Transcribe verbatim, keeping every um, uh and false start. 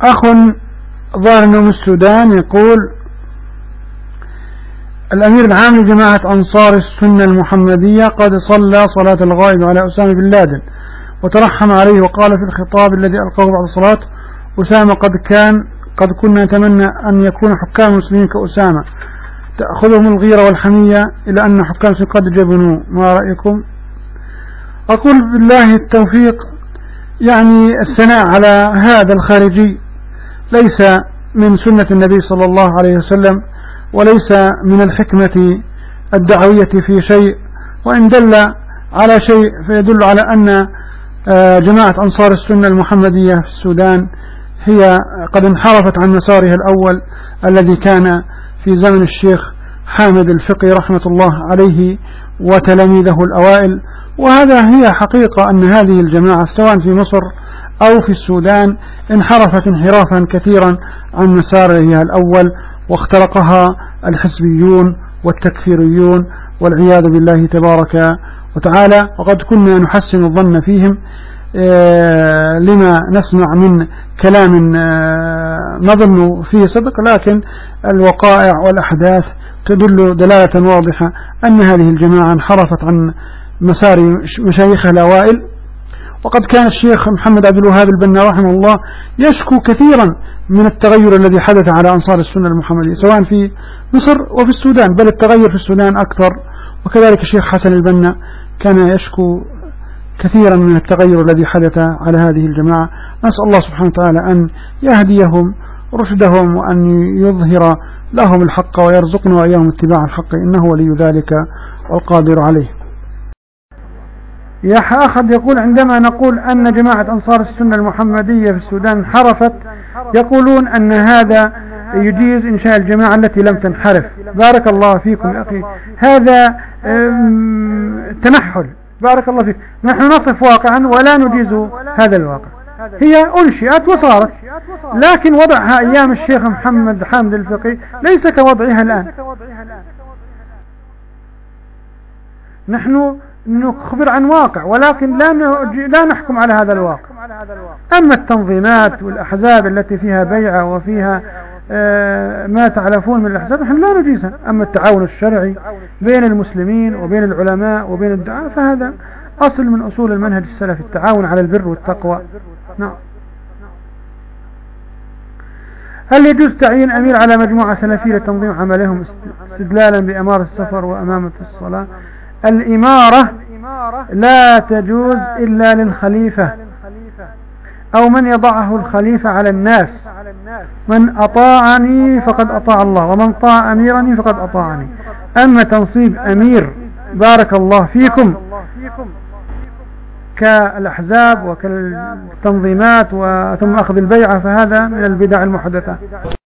أخ ظاهر من السودان يقول: الأمير العام لجماعة أنصار السنة المحمدية قد صلى صلاة الغائب على أسامة بن لادن وترحم عليه، وقال في الخطاب الذي ألقاه بعد الصلاة: أسامة قد كان قد كنا نتمنى أن يكون حكام المسلمين كأسامة، تأخذهم الغيرة والحمية إلى أن حكام المسلمين قد جبنوا، ما رأيكم؟ أقول بالله التوفيق، يعني الثناء على هذا الخارجي ليس من سنة النبي صلى الله عليه وسلم، وليس من الحكمة الدعوية في شيء، وإن دل على شيء فيدل على أن جماعة أنصار السنة المحمدية في السودان هي قد انحرفت عن مسارها الأول الذي كان في زمن الشيخ حامد الفقي رحمة الله عليه وتلاميذه الأوائل. وهذا هي حقيقة أن هذه الجماعة سواء في مصر أو في السودان انحرفت انحرافا كثيرا عن مسارها الأول، واخترقها الحزبيون والتكفيريون والعياذ بالله تبارك وتعالى. وقد كنا نحسن الظن فيهم لما نسمع من كلام نظن فيه صدق، لكن الوقائع والأحداث تدل دلالة واضحة أن هذه الجماعة انحرفت عن مسار مشايخها الأوائل. وقد كان الشيخ محمد عبد الوهاب البنا رحمه الله يشكو كثيرا من التغير الذي حدث على أنصار السنة المحمدية سواء في مصر وفي السودان، بل التغير في السودان أكثر. وكذلك الشيخ حسن البنا كان يشكو كثيرا من التغير الذي حدث على هذه الجماعة. نسأل الله سبحانه وتعالى أن يهديهم رشدهم وأن يظهر لهم الحق ويرزقنا وإياهم اتباع الحق، إنه ولي ذلك والقادر عليه. يا أحد يقول: عندما نقول أن جماعة أنصار السنة المحمدية في السودان انحرفت، يقولون أن هذا يجيز إنشاء الجماعة التي لم تنحرف. بارك الله فيكم يا أخي، هذا تنحل. بارك الله فيك. نحن نصف واقعا ولا نجيز هذا الواقع، هي أنشئت وصارت، لكن وضعها أيام الشيخ محمد حامد الفقي ليس كوضعها الآن. نحن نخبر عن واقع ولكن لا لا نحكم على هذا الواقع. أما التنظيمات والأحزاب التي فيها بيعة وفيها ما تعرفون من الأحزاب نحن لا نجيزها. أما التعاون الشرعي بين المسلمين وبين العلماء وبين الدعاة فهذا أصل من أصول المنهج السلفي، التعاون على البر والتقوى. نعم. هل يجوز تعيين أمير على مجموعة سلفية لتنظيم عملهم استدلالا بأمارة السفر وأمامة الصلاة؟ الإمارة لا تجوز إلا للخليفة أو من يضعه الخليفة على الناس. من أطاعني فقد أطاع الله، ومن طاع أميرني فقد أطاعني. أما تنصيب أمير بارك الله فيكم كالأحزاب وكالتنظيمات وثم أخذ البيعة فهذا من البدع المحدثة.